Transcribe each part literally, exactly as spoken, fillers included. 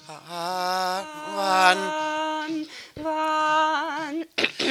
Ah, wann? Wann?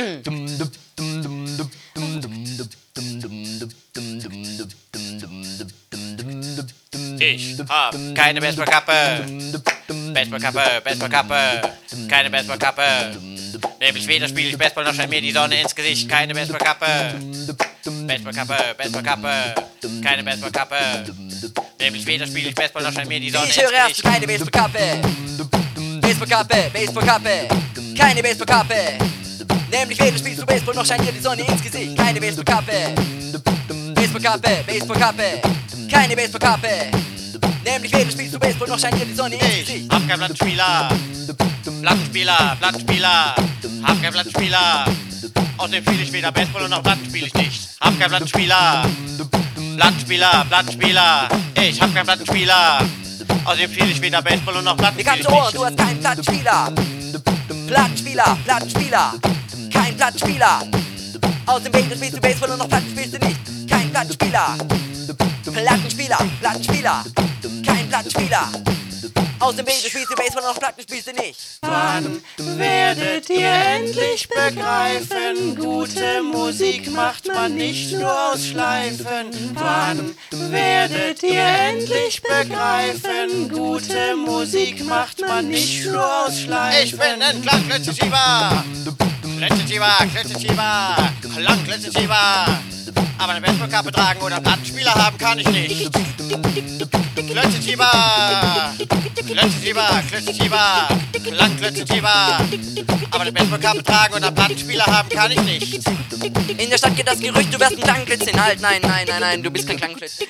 Ich hab keine Baseballkappe. Baseballkappe, Baseballkappe, keine Baseballkappe. Nämlich weder spiele ich Baseball noch scheint mir die Sonne ins Gesicht. Keine Baseballkappe. Baseballkappe, Baseballkappe, keine Baseballkappe. Nämlich weder spiele ich Baseball noch scheint mir die Sonne ins Ich höre erst Gesicht. keine Baseballkappe. Baseballkappe, Baseballkappe, keine Baseballkappe. Nämlich weder spielst du Baseball noch scheint dir die Sonne ins Gesicht. Keine Baseballkappe. Baseballkappe, Baseballkappe, keine Baseballkappe. Nämlich weder spielst du Baseball noch scheint dir die Sonne ins Ich Gesicht. hab keinen Plattenspieler. Plattenspieler, Plattenspieler, hab keinen Plattenspieler. Außerdem spiele ich weder Baseball noch Platten spiele ich nicht. Hab keinen Plattenspieler. Plattenspieler, Plattenspieler, ich hab keinen Plattenspieler. Außerdem spiele ich weder Baseball und noch Platten Mir spiele kannst ich du Ohren, nicht. du hast keinen Plattenspieler. Plattenspieler, Plattenspieler, kein Plattenspieler. Außerdem weder spielst du Baseball und noch Platten spielst du nicht. Kein Plattenspieler. Plattenspieler, Plattenspieler, kein Plattenspieler. Außerdem weder spielst du Baseball und noch Platten spielst du nicht. Wann werdet ihr endlich begreifen, gute Musik macht man nicht nur aus Schleifen. Wann werdet ihr endlich begreifen, gute Musik macht man nicht nur aus Schleifen. Ich bin ein Klangklötzchen-Schieber, Klötzchen-Schieber, Klötzchen-Schieber, Klangklötzchen-Schieber. Aber eine Baseballkappe tragen oder Plattenspieler haben kann ich nicht. Klötzchen-Schieber, Klötzchen-Schieber, Klötzchen-Schieber, Klangklötzchen-Schieber. Aber eine Baseballkappe tragen und einen Plattenspieler haben kann ich nicht. In der Stadt geht das Gerücht, du wärst ein Klangklötzchen. Halt, nein, nein, nein, nein, du bist kein Klangklötzchen.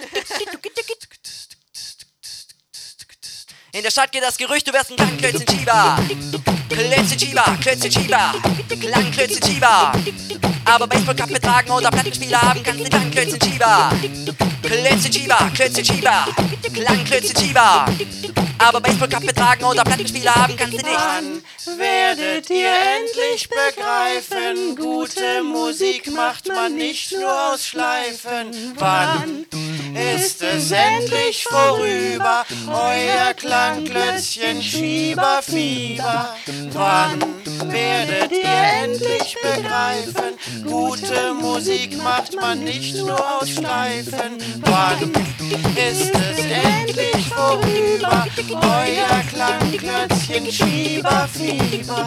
In der Stadt geht das Gerücht, du wärst ein Klangklötzchen-Schieber. Klötzchen-Schieber, Klötzchen-Schieber, Klangklötzchen-Schieber. Aber Baseballkappe tragen oder Plattenspieler haben kannst du Klangklötzchen-Schieber. Klötzchen-Schieber, Klötzchen-Schieber, Klangklötzchen-Schieber. Aber Baseballkappe tragen oder Plattenspieler haben kannst du nicht. Wann werdet ihr endlich begreifen, gute Musik macht man nicht nur aus Schleifen. Wann ist es endlich vorüber, euer Klangklötzchen-Schieberfieber? Wann werdet ihr endlich begreifen, gute Musik macht man nicht nur aus Schleifen? Wann ist es endlich vorüber, euer Klangklötzchen-Schieberfieber?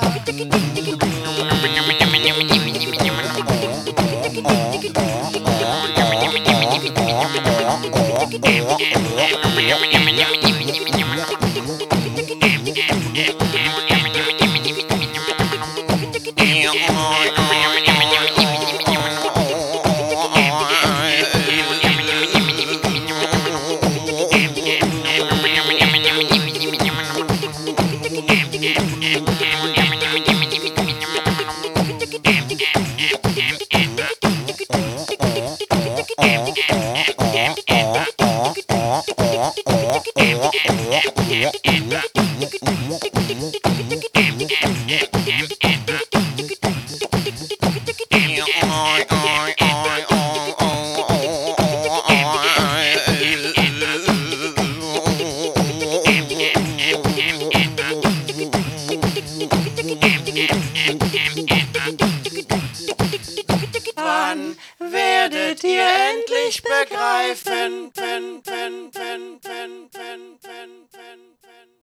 Wann werdet ihr endlich begreifen,